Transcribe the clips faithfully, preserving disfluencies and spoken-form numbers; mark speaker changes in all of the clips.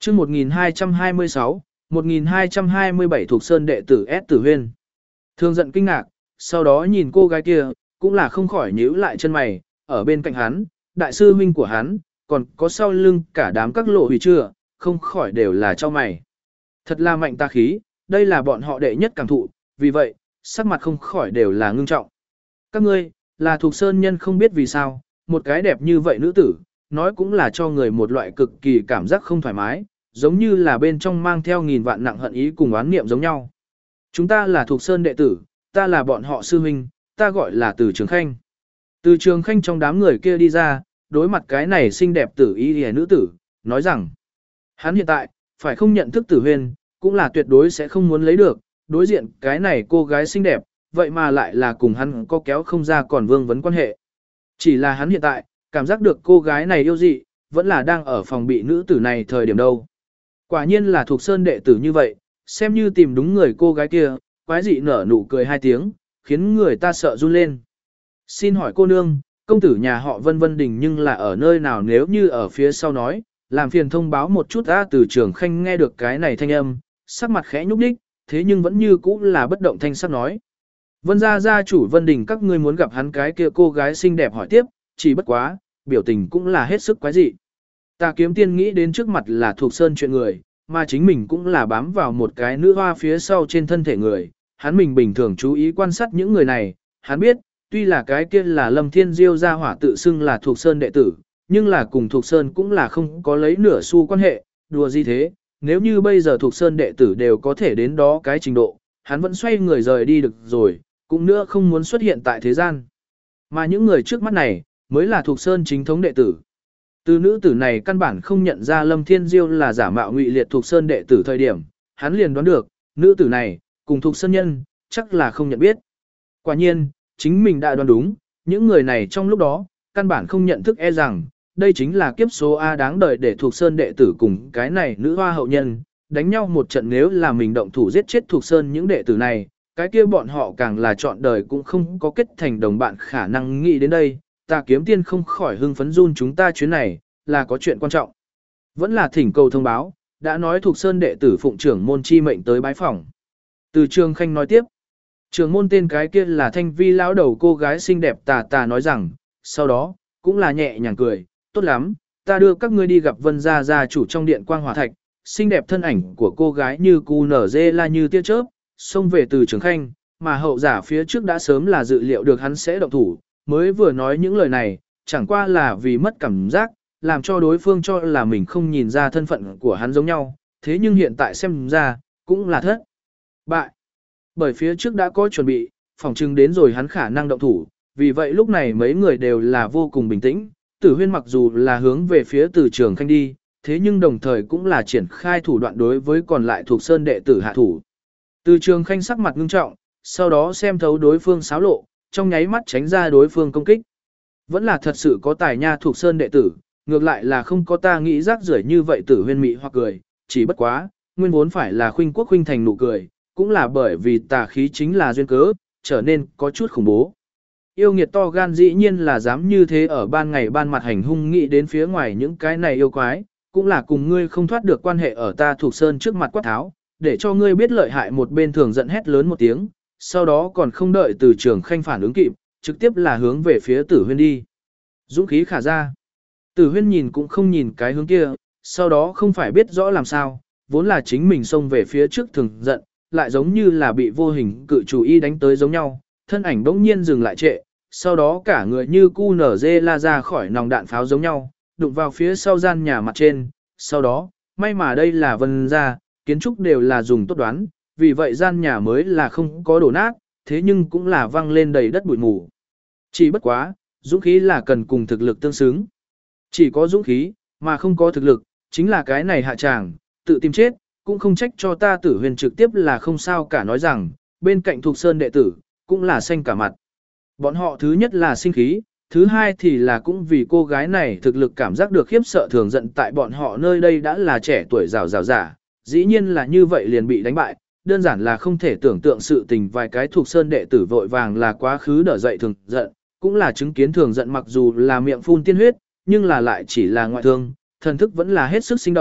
Speaker 1: chương một nghìn hai trăm hai mươi sáu, một nghìn hai trăm hai mươi bảy thuộc sơn đệ tử S Tử Huyên. Thường giận kinh ngạc, sau đó nhìn cô gái kia, cũng là không khỏi nhíu lại chân mày, ở bên cạnh hắn, đại sư huynh của hắn, còn có sau lưng cả đám các lộ hủy chưa, không khỏi đều là cho mày. Thật là mạnh ta khí, đây là bọn họ đệ nhất cảm thụ, vì vậy, sắc mặt không khỏi đều là ngưng trọng. Các ngươi, là thuộc sơn nhân không biết vì sao, một cái đẹp như vậy nữ tử, nói cũng là cho người một loại cực kỳ cảm giác không thoải mái, giống như là bên trong mang theo nghìn vạn nặng hận ý cùng oán niệm giống nhau. Chúng ta là thuộc sơn đệ tử, ta là bọn họ sư huynh, ta gọi là Từ Trường Khanh. Từ Trường Khanh trong đám người kia đi ra, đối mặt cái này xinh đẹp tử y hề nữ tử, nói rằng, hắn hiện tại, phải không nhận thức Tử Huyên, cũng là tuyệt đối sẽ không muốn lấy được, đối diện cái này cô gái xinh đẹp, vậy mà lại là cùng hắn có kéo không ra còn vương vấn quan hệ. Chỉ là hắn hiện tại, cảm giác được cô gái này yêu dị, vẫn là đang ở phòng bị nữ tử này thời điểm đâu. Quả nhiên là thuộc sơn đệ tử như vậy, xem như tìm đúng người cô gái kia, quái dị nở nụ cười hai tiếng, khiến người ta sợ run lên. Xin hỏi cô nương, công tử nhà họ Vân Vân Đình nhưng là ở nơi nào nếu như ở phía sau nói, làm phiền thông báo một chút ra. Từ Trường Khanh nghe được cái này thanh âm, sắc mặt khẽ nhúc đích, thế nhưng vẫn như cũ là bất động thanh sắc nói. Vân gia gia chủ Vân Đình các ngươi muốn gặp hắn cái kia cô gái xinh đẹp hỏi tiếp, chỉ bất quá, biểu tình cũng là hết sức quái dị. Tà Kiếm Tiên nghĩ đến trước mặt là thuộc sơn chuyện người, mà chính mình cũng là bám vào một cái nữ hoa phía sau trên thân thể người, hắn mình bình thường chú ý quan sát những người này, hắn biết, tuy là cái kia là Lâm Thiên Diêu gia hỏa tự xưng là thuộc sơn đệ tử, nhưng là cùng thuộc sơn cũng là không có lấy nửa xu quan hệ, đùa gì thế, nếu như bây giờ thuộc sơn đệ tử đều có thể đến đó cái trình độ, hắn vẫn xoay người rời đi được rồi, cũng nữa không muốn xuất hiện tại thế gian. Mà những người trước mắt này, mới là thuộc sơn chính thống đệ tử. Từ nữ tử này căn bản không nhận ra Lâm Thiên Diêu là giả mạo ngụy liệt thuộc sơn đệ tử thời điểm, hắn liền đoán được, nữ tử này, cùng thuộc sơn nhân, chắc là không nhận biết. Quả nhiên, chính mình đã đoán đúng, những người này trong lúc đó, căn bản không nhận thức e rằng, đây chính là kiếp số A đáng đời để thuộc sơn đệ tử cùng cái này nữ hoa hậu nhân, đánh nhau một trận nếu là mình động thủ giết chết thuộc sơn những đệ tử này, cái kia bọn họ càng là chọn đời cũng không có kết thành đồng bạn khả năng nghĩ đến đây, Tà Kiếm Tiên không khỏi hưng phấn run chúng ta chuyến này, là có chuyện quan trọng. Vẫn là thỉnh cầu thông báo, đã nói thuộc sơn đệ tử phụng trưởng môn chi mệnh tới bái phỏng. Từ Trường Khanh nói tiếp, trưởng môn tên cái kia là thanh vi lão đầu cô gái xinh đẹp tà tà nói rằng, sau đó, cũng là nhẹ nhàng cười, tốt lắm, ta đưa các ngươi đi gặp Vân gia gia chủ trong điện quang hỏa thạch, xinh đẹp thân ảnh của cô gái như cu nở dê la như tia chớp, xông về Từ Trường Khanh, mà hậu giả phía trước đã sớm là dự liệu được hắn sẽ động thủ, mới vừa nói những lời này, chẳng qua là vì mất cảm giác, làm cho đối phương cho là mình không nhìn ra thân phận của hắn giống nhau, thế nhưng hiện tại xem ra, cũng là thất bại. Bởi phía trước đã có chuẩn bị, phòng trưng đến rồi hắn khả năng động thủ, vì vậy lúc này mấy người đều là vô cùng bình tĩnh, Tử Huyên mặc dù là hướng về phía Từ Trường Khanh đi, thế nhưng đồng thời cũng là triển khai thủ đoạn đối với còn lại thuộc sơn đệ tử hạ thủ. Từ Trường Khanh sắc mặt ngưng trọng, sau đó xem thấu đối phương xáo lộ, trong nháy mắt tránh ra đối phương công kích. Vẫn là thật sự có tài nha thuộc sơn đệ tử, ngược lại là không có ta nghĩ rác rưởi như vậy. Tử Huyên mị hoặc cười, chỉ bất quá, nguyên vốn phải là khuynh quốc khuynh thành nụ cười, cũng là bởi vì tà khí chính là duyên cớ, trở nên có chút khủng bố. Yêu nghiệt to gan dĩ nhiên là dám như thế ở ban ngày ban mặt hành hung nghĩ đến phía ngoài những cái này yêu quái, cũng là cùng ngươi không thoát được quan hệ ở ta thuộc sơn trước mặt quát tháo, để cho ngươi biết lợi hại. Một bên thường giận hét lớn một tiếng, sau đó còn không đợi Từ Trường Khanh phản ứng kịp, trực tiếp là hướng về phía Tử Huyên đi. Dũng khí khả ra. Tử Huyên nhìn cũng không nhìn cái hướng kia, sau đó không phải biết rõ làm sao, vốn là chính mình xông về phía trước thường giận, lại giống như là bị vô hình cự chủ y đánh tới giống nhau, thân ảnh bỗng nhiên dừng lại trệ, sau đó cả người như cu nở dê la ra khỏi nòng đạn pháo giống nhau, đụng vào phía sau gian nhà mặt trên, sau đó, may mà đây là Vân gia, kiến trúc đều là dùng tốt đoán, vì vậy gian nhà mới là không có đổ nát, thế nhưng cũng là văng lên đầy đất bụi mù. Chỉ bất quá, dũng khí là cần cùng thực lực tương xứng. Chỉ có dũng khí, mà không có thực lực, chính là cái này hạ tràng, tự tìm chết, cũng không trách cho ta. Tử Huyên trực tiếp là không sao cả nói rằng, bên cạnh thuộc sơn đệ tử, cũng là xanh cả mặt. Bọn họ thứ nhất là sinh khí, thứ hai thì là cũng vì cô gái này thực lực cảm giác được khiếp sợ thường giận tại bọn họ nơi đây đã là trẻ tuổi rào rào giả, dĩ nhiên là như vậy liền bị đánh bại, đơn giản là không thể tưởng tượng sự tình. Vài cái thuộc sơn đệ tử vội vàng là quá khứ đỡ dậy thường giận, cũng là chứng kiến thường giận mặc dù là miệng phun tiên huyết, nhưng là lại chỉ là ngoại thương, thần thức vẫn là hết sức sinh động,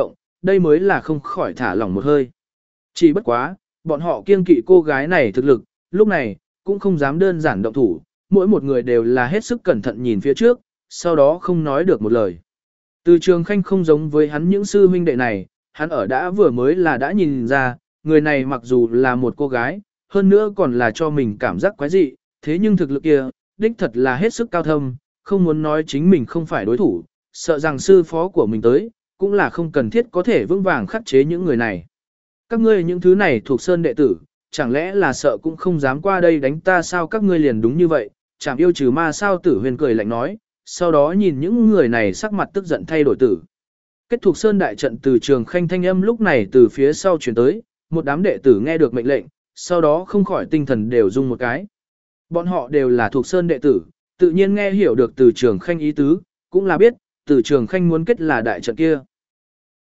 Speaker 1: đây mới là không khỏi thả lỏng một hơi. Chỉ bất quá, bọn họ kiêng kỵ cô gái này thực lực, lúc này, cũng không dám đơn giản động thủ, mỗi một người đều là hết sức cẩn thận nhìn phía trước, sau đó không nói được một lời. Từ Trường Khanh không giống với hắn những sư huynh đệ này, hắn ở đã vừa mới là đã nhìn ra, người này mặc dù là một cô gái, hơn nữa còn là cho mình cảm giác quái dị, thế nhưng thực lực kia, đích thật là hết sức cao thâm, không muốn nói chính mình không phải đối thủ, sợ rằng sư phó của mình tới, cũng là không cần thiết có thể vững vàng khắc chế những người này. Các ngươi những thứ này thuộc sơn đệ tử, chẳng lẽ là sợ cũng không dám qua đây đánh ta sao các ngươi liền đúng như vậy, chẳng yêu trừ ma sao Tử Huyền cười lạnh nói, sau đó nhìn những người này sắc mặt tức giận thay đổi tử. Kết thuộc sơn đại trận từ Trường Khanh thanh âm lúc này từ phía sau chuyển tới, một đám đệ tử nghe được mệnh lệnh, sau đó không khỏi tinh thần đều rung một cái. Bọn họ đều là thuộc sơn đệ tử, tự nhiên nghe hiểu được từ Trường Khanh ý tứ, cũng là biết, từ Trường Khanh muốn kết là đại trận kia.